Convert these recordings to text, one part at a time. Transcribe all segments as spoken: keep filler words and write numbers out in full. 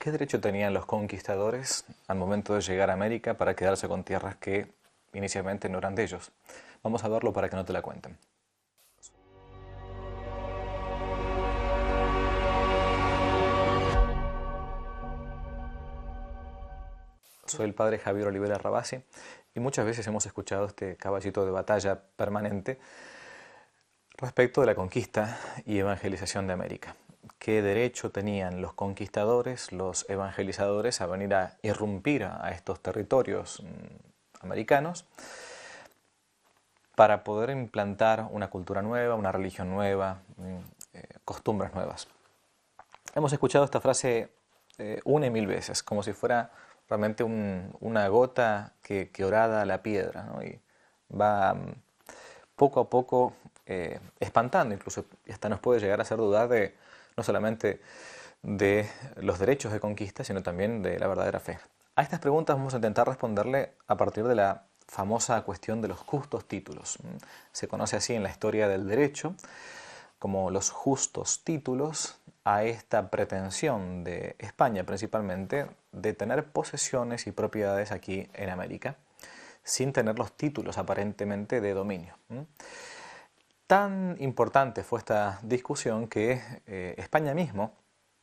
¿Qué derecho tenían los conquistadores al momento de llegar a América para quedarse con tierras que inicialmente no eran de ellos? Vamos a verlo para que no te la cuenten. Soy el padre Javier Olivera Rabasi y muchas veces hemos escuchado este caballito de batalla permanente respecto de la conquista y evangelización de América. ¿Qué derecho tenían los conquistadores, los evangelizadores, a venir a irrumpir a estos territorios mmm, americanos para poder implantar una cultura nueva, una religión nueva, eh, costumbres nuevas? Hemos escuchado esta frase eh, una y mil veces, como si fuera realmente un, una gota que, que horada la piedra, ¿no? Y va um, poco a poco eh, espantando, incluso hasta nos puede llegar a hacer dudar de no solamente de los derechos de conquista, sino también de la verdadera fe. A estas preguntas vamos a intentar responderle a partir de la famosa cuestión de los justos títulos. Se conoce así en la historia del derecho como los justos títulos a esta pretensión de España principalmente de tener posesiones y propiedades aquí en América sin tener los títulos aparentemente de dominio. Tan importante fue esta discusión que eh, España mismo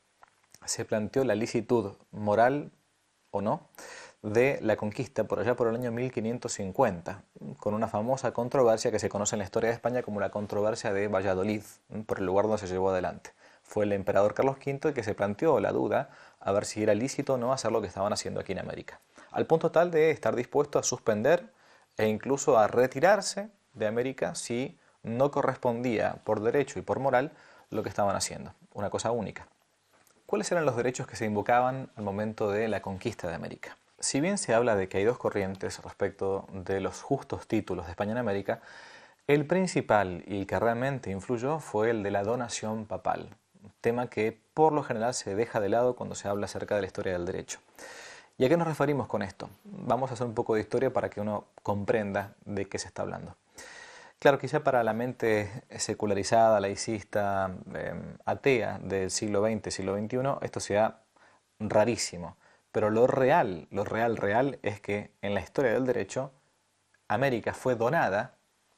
se planteó la licitud moral o no de la conquista por allá por el año mil quinientos cincuenta, con una famosa controversia que se conoce en la historia de España como la controversia de Valladolid, por el lugar donde se llevó adelante. Fue el emperador Carlos quinto el que se planteó la duda a ver si era lícito o no hacer lo que estaban haciendo aquí en América, al punto tal de estar dispuesto a suspender e incluso a retirarse de América si no correspondía por derecho y por moral lo que estaban haciendo, una cosa única. ¿Cuáles eran los derechos que se invocaban al momento de la conquista de América? Si bien se habla de que hay dos corrientes respecto de los justos títulos de España en América, el principal y el que realmente influyó fue el de la donación papal, tema que por lo general se deja de lado cuando se habla acerca de la historia del derecho. ¿Y a qué nos referimos con esto? Vamos a hacer un poco de historia para que uno comprenda de qué se está hablando. Claro, quizá para la mente secularizada, laicista, eh, atea del siglo veinte, siglo veintiuno, esto sea rarísimo. Pero lo real, lo real, real es que en la historia del derecho, América fue donada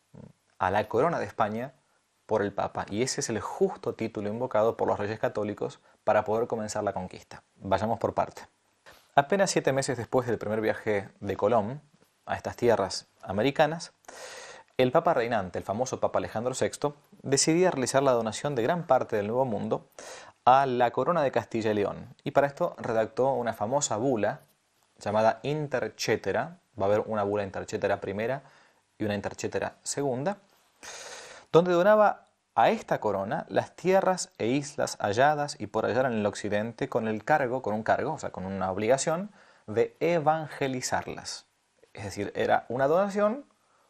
a la corona de España por el Papa. Y ese es el justo título invocado por los reyes católicos para poder comenzar la conquista. Vayamos por parte. Apenas siete meses después del primer viaje de Colón a estas tierras americanas, el Papa reinante, el famoso Papa Alejandro sexto, decidía realizar la donación de gran parte del Nuevo Mundo a la corona de Castilla y León. Y para esto redactó una famosa bula llamada Intercetera. Va a haber una bula Intercetera primera y una Intercetera segunda, donde donaba a esta corona las tierras e islas halladas y por hallar en el occidente con el cargo, con un cargo, o sea, con una obligación de evangelizarlas. Es decir, era una donación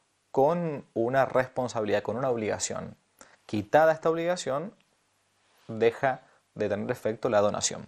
con una responsabilidad, con una obligación. Quitada esta obligación, deja de tener efecto la donación.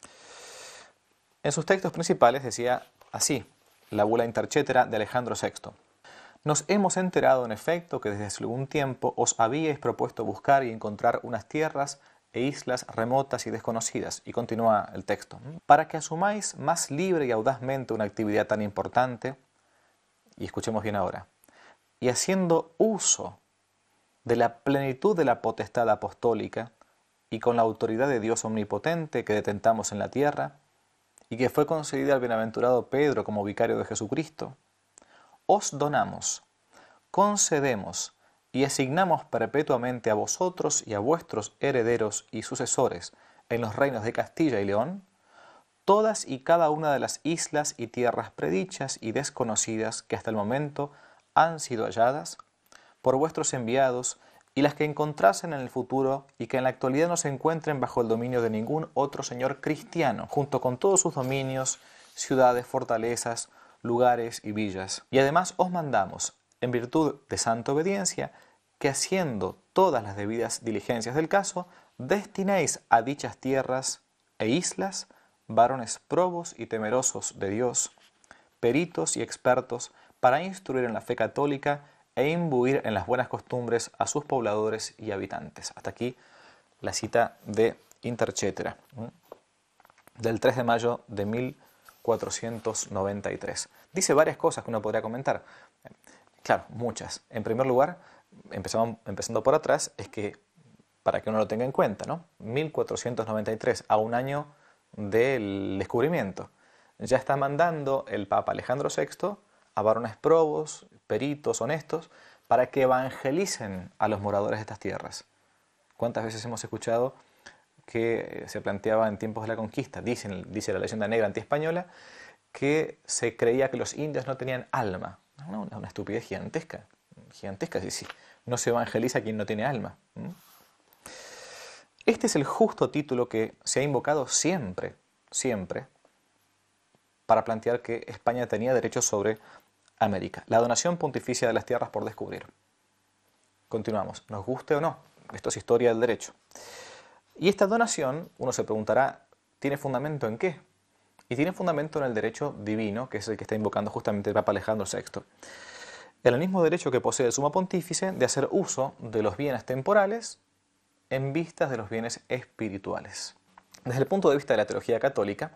En sus textos principales decía así, la bula Intercetera de Alejandro sexto. Nos hemos enterado en efecto que desde hace algún tiempo os habíais propuesto buscar y encontrar unas tierras e islas remotas y desconocidas, y continúa el texto, para que asumáis más libre y audazmente una actividad tan importante, y escuchemos bien ahora, y haciendo uso de la plenitud de la potestad apostólica y con la autoridad de Dios omnipotente que detentamos en la tierra y que fue concedida al bienaventurado Pedro como vicario de Jesucristo, os donamos, concedemos y asignamos perpetuamente a vosotros y a vuestros herederos y sucesores en los reinos de Castilla y León todas y cada una de las islas y tierras predichas y desconocidas que hasta el momento han sido halladas por vuestros enviados y las que encontrasen en el futuro y que en la actualidad no se encuentren bajo el dominio de ningún otro señor cristiano, junto con todos sus dominios, ciudades, fortalezas, lugares y villas. Y además os mandamos, en virtud de santa obediencia, que haciendo todas las debidas diligencias del caso, destinéis a dichas tierras e islas varones probos y temerosos de Dios, peritos y expertos para instruir en la fe católica e imbuir en las buenas costumbres a sus pobladores y habitantes. Hasta aquí la cita de Intercetera. del tres de mayo de mil cuatrocientos noventa y tres. Dice varias cosas que uno podría comentar. Claro, muchas. En primer lugar, empezamos, empezando por atrás, es que, para que uno lo tenga en cuenta, ¿no? mil cuatrocientos noventa y tres, a un año del descubrimiento. Ya está mandando el Papa Alejandro sexto a varones probos, peritos, honestos, para que evangelicen a los moradores de estas tierras. ¿Cuántas veces hemos escuchado que se planteaba en tiempos de la conquista, dicen, dice la leyenda negra antiespañola, que se creía que los indios no tenían alma? Una, una, una estupidez gigantesca, gigantesca, sí, sí. No se evangeliza a quien no tiene alma. ¿Mm? Este es el justo título que se ha invocado siempre, siempre, para plantear que España tenía derechos sobre América. La donación pontificia de las tierras por descubrir. Continuamos, nos guste o no, esto es historia del derecho. Y esta donación, uno se preguntará, ¿tiene fundamento en qué? Y tiene fundamento en el derecho divino, que es el que está invocando justamente el Papa Alejandro sexto. El mismo derecho que posee el sumo pontífice de hacer uso de los bienes temporales en vistas de los bienes espirituales. Desde el punto de vista de la teología católica,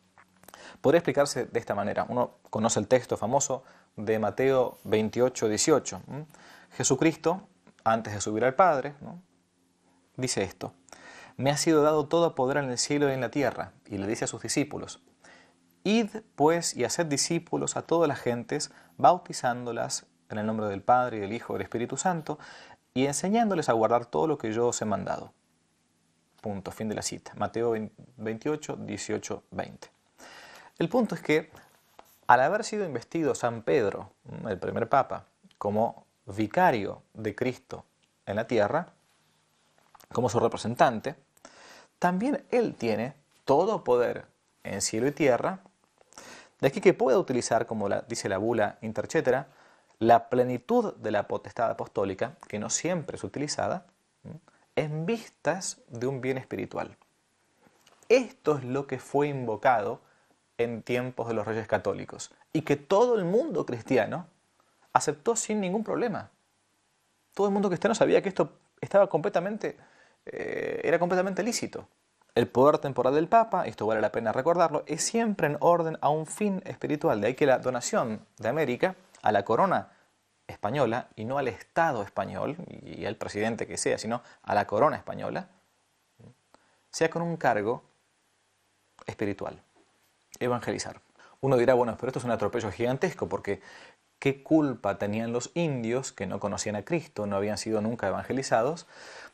podría explicarse de esta manera. Uno conoce el texto famoso de Mateo veintiocho, dieciocho. Jesucristo, antes de subir al Padre, ¿no?, dice esto: me ha sido dado todo poder en el cielo y en la tierra. Y le dice a sus discípulos: id pues y haced discípulos a todas las gentes, bautizándolas en el nombre del Padre y del Hijo y del Espíritu Santo, y enseñándoles a guardar todo lo que yo os he mandado. Punto, fin de la cita. Mateo veintiocho, dieciocho, veinte. El punto es que, al haber sido investido San Pedro, el primer papa, como vicario de Cristo en la tierra, como su representante, también él tiene todo poder en cielo y tierra, de aquí que pueda utilizar, como la, dice la bula Intercetera, la plenitud de la potestad apostólica, que no siempre es utilizada, en vistas de un bien espiritual. Esto es lo que fue invocado en tiempos de los reyes católicos y que todo el mundo cristiano aceptó sin ningún problema. Todo el mundo cristiano sabía que esto estaba completamente, eh, era completamente lícito. El poder temporal del Papa, esto vale la pena recordarlo, es siempre en orden a un fin espiritual. De ahí que la donación de América a la corona española, y no al Estado español y al presidente que sea, sino a la corona española, sea con un cargo espiritual: evangelizar. Uno dirá, bueno, pero esto es un atropello gigantesco, porque ¿qué culpa tenían los indios que no conocían a Cristo, no habían sido nunca evangelizados,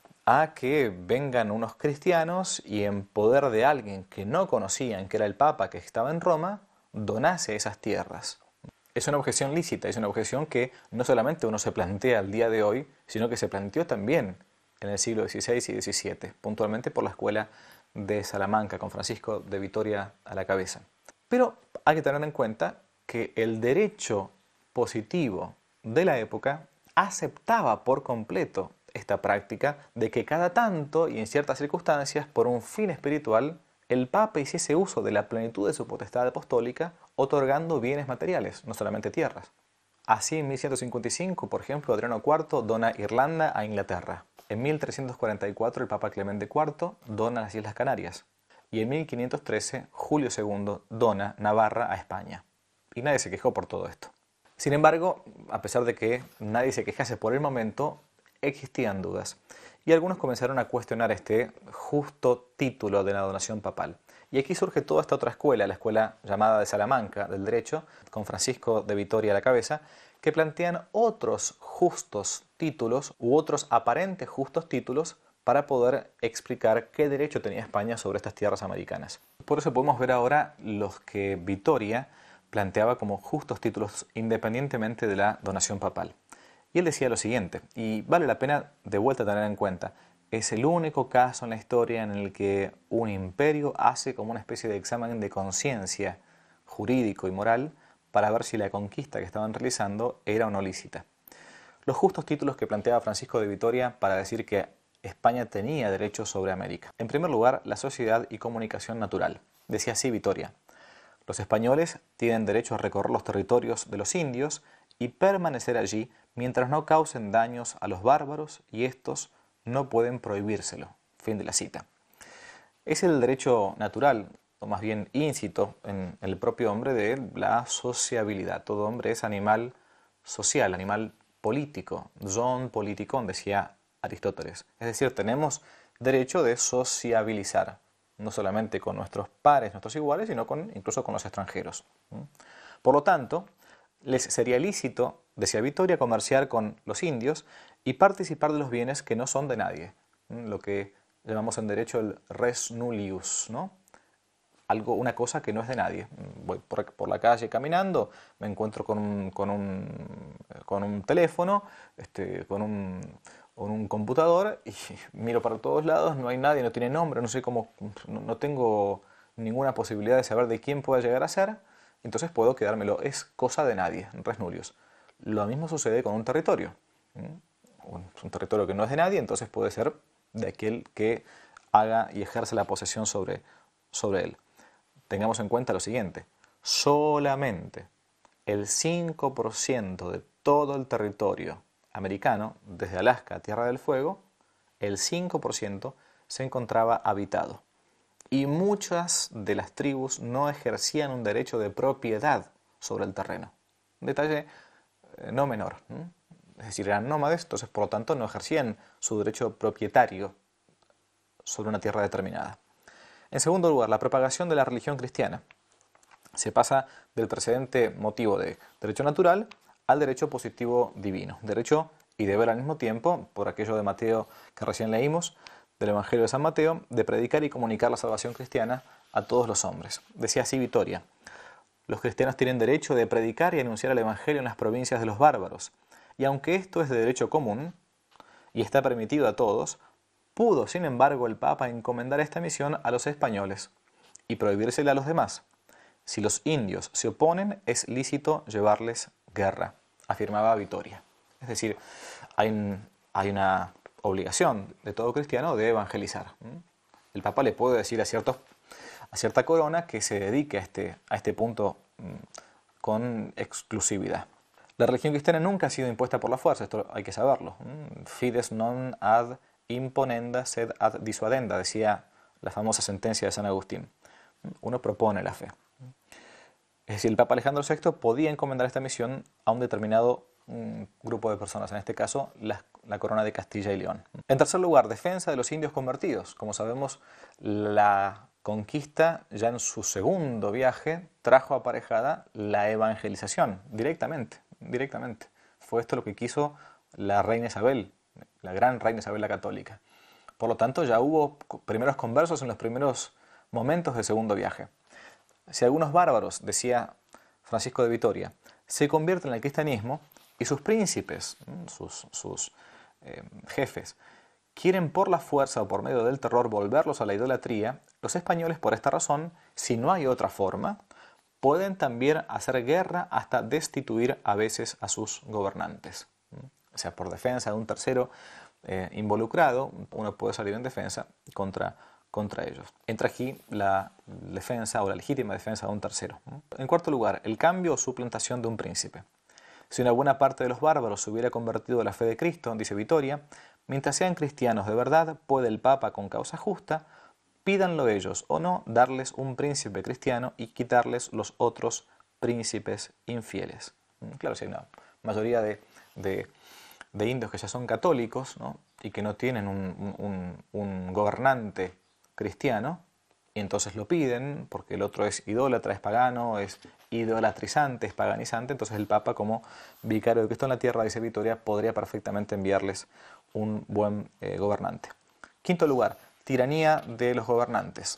a que vengan unos cristianos y en poder de alguien que no conocían, que era el Papa que estaba en Roma, donase esas tierras? Es una objeción lícita, es una objeción que no solamente uno se plantea al día de hoy, sino que se planteó también en el siglo dieciséis y diecisiete, puntualmente por la escuela de Salamanca, con Francisco de Vitoria a la cabeza. Pero hay que tener en cuenta que el derecho positivo de la época aceptaba por completo esta práctica de que cada tanto y en ciertas circunstancias, por un fin espiritual, el Papa hiciese uso de la plenitud de su potestad apostólica, otorgando bienes materiales, no solamente tierras. Así, en mil ciento cincuenta y cinco, por ejemplo, Adriano cuarto dona Irlanda a Inglaterra. En mil trescientos cuarenta y cuatro, el Papa Clemente cuarto dona las Islas Canarias. Y en mil quinientos trece, Julio segundo dona Navarra a España. Y nadie se quejó por todo esto. Sin embargo, a pesar de que nadie se quejase por el momento, existían dudas. Y algunos comenzaron a cuestionar este justo título de la donación papal. Y aquí surge toda esta otra escuela, la escuela llamada de Salamanca del derecho, con Francisco de Vitoria a la cabeza, que plantean otros justos títulos u otros aparentes justos títulos para poder explicar qué derecho tenía España sobre estas tierras americanas. Por eso podemos ver ahora los que Vitoria planteaba como justos títulos independientemente de la donación papal. Y él decía lo siguiente, y vale la pena de vuelta tener en cuenta: es el único caso en la historia en el que un imperio hace como una especie de examen de conciencia jurídico y moral para ver si la conquista que estaban realizando era o no lícita. Los justos títulos que planteaba Francisco de Vitoria para decir que España tenía derechos sobre América. En primer lugar, la sociedad y comunicación natural. Decía así Vitoria: los españoles tienen derecho a recorrer los territorios de los indios y permanecer allí mientras no causen daños a los bárbaros, y estos no pueden prohibírselo. Fin de la cita. Es el derecho natural, o más bien íncito en el propio hombre, de la sociabilidad. Todo hombre es animal social, animal político. Zoon politikon, decía Aristóteles. Es decir, tenemos derecho de sociabilizar, no solamente con nuestros pares, nuestros iguales, sino con, incluso con los extranjeros. Por lo tanto, les sería lícito, decía Vittoria, comerciar con los indios y participar de los bienes que no son de nadie, lo que llamamos en derecho el res nullius, ¿no? Algo, una cosa que no es de nadie. Voy por, por la calle caminando, me encuentro con un, con un, con un teléfono, este, con, un, con un computador y miro para todos lados, no hay nadie, no tiene nombre, no sé cómo, no, no tengo ninguna posibilidad de saber de quién pueda llegar a ser, entonces puedo quedármelo. Es cosa de nadie, res nullius. Lo mismo sucede con un territorio. Es un territorio que no es de nadie, entonces puede ser de aquel que haga y ejerce la posesión sobre, sobre él. Tengamos en cuenta lo siguiente: solamente el cinco por ciento de todo el territorio americano, desde Alaska a Tierra del Fuego, el cinco por ciento se encontraba habitado. Y muchas de las tribus no ejercían un derecho de propiedad sobre el terreno. Un detalle eh, no menor. ¿eh? Es decir, eran nómades, entonces por lo tanto no ejercían su derecho propietario sobre una tierra determinada. En segundo lugar, la propagación de la religión cristiana. Se pasa del precedente motivo de derecho natural al derecho positivo divino. Derecho y deber al mismo tiempo, por aquello de Mateo que recién leímos, del Evangelio de San Mateo, de predicar y comunicar la salvación cristiana a todos los hombres. Decía así Vittoria: los cristianos tienen derecho de predicar y anunciar el Evangelio en las provincias de los bárbaros. Y aunque esto es de derecho común y está permitido a todos, pudo, sin embargo, el Papa encomendar esta misión a los españoles y prohibírsela a los demás. Si los indios se oponen, es lícito llevarles guerra, afirmaba Vittoria. Es decir, hay, un, hay una obligación de todo cristiano de evangelizar. El Papa le puede decir a, ciertos, a cierta corona que se dedique a este, a este punto con exclusividad. La religión cristiana nunca ha sido impuesta por la fuerza, esto hay que saberlo. Fides non ad imponenda sed ad dissuadenda, decía la famosa sentencia de San Agustín. Uno propone la fe. Es decir, el Papa Alejandro sexto podía encomendar esta misión a un determinado um, grupo de personas, en este caso la, la corona de Castilla y León. En tercer lugar, defensa de los indios convertidos. Como sabemos, la conquista ya en su segundo viaje trajo aparejada la evangelización directamente, directamente. Fue esto lo que quiso la reina Isabel, la gran reina Isabel la Católica. Por lo tanto, ya hubo primeros conversos en los primeros momentos del segundo viaje. Si algunos bárbaros, decía Francisco de Vitoria, se convierten al cristianismo y sus príncipes, sus, sus eh, jefes, quieren por la fuerza o por medio del terror volverlos a la idolatría, los españoles, por esta razón, si no hay otra forma, pueden también hacer guerra hasta destituir a veces a sus gobernantes. O sea, por defensa de un tercero eh, involucrado, uno puede salir en defensa contra, contra ellos. Entra aquí la defensa o la legítima defensa de un tercero. En cuarto lugar, el cambio o suplantación de un príncipe. Si una buena parte de los bárbaros se hubiera convertido a la fe de Cristo, dice Vittoria, mientras sean cristianos de verdad, puede el Papa, con causa justa, pídanlo ellos o no, darles un príncipe cristiano y quitarles los otros príncipes infieles. Claro, si hay una mayoría de, de, de indios que ya son católicos, ¿no? Y que no tienen un, un, un gobernante cristiano, y entonces lo piden porque el otro es idólatra, es pagano, es idolatrizante, es paganizante, entonces el Papa, como vicario de Cristo en la tierra, dice Vittoria, podría perfectamente enviarles un buen eh, gobernante. Quinto lugar, tiranía de los gobernantes.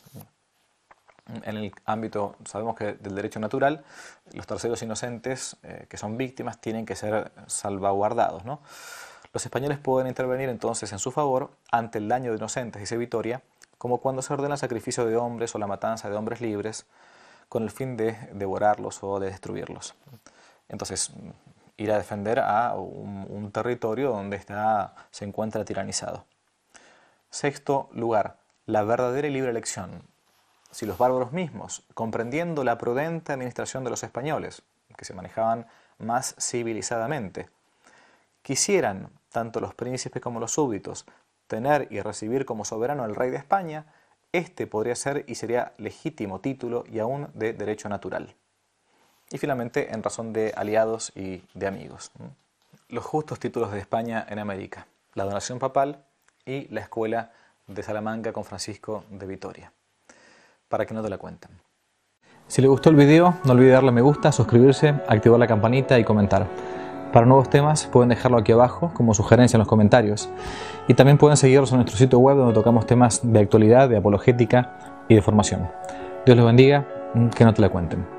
En el ámbito, sabemos que del derecho natural, los terceros inocentes eh, que son víctimas tienen que ser salvaguardados, ¿no? Los españoles pueden intervenir entonces en su favor ante el daño de inocentes, dice Vittoria, como cuando se ordena el sacrificio de hombres o la matanza de hombres libres con el fin de devorarlos o de destruirlos. Entonces, ir a defender a un, un territorio donde está, se encuentra tiranizado. Sexto lugar, la verdadera y libre elección. Si los bárbaros mismos, comprendiendo la prudente administración de los españoles, que se manejaban más civilizadamente, quisieran, tanto los príncipes como los súbditos, tener y recibir como soberano al rey de España, este podría ser y sería legítimo título y aún de derecho natural. Y finalmente, en razón de aliados y de amigos. Los justos títulos de España en América: la donación papal y la escuela de Salamanca con Francisco de Vitoria, para que no te la cuenten. Si les gustó el video, no olviden darle me gusta, suscribirse, activar la campanita y comentar. Para nuevos temas pueden dejarlo aquí abajo como sugerencia en los comentarios. Y también pueden seguirnos en nuestro sitio web donde tocamos temas de actualidad, de apologética y de formación. Dios los bendiga, que no te la cuenten.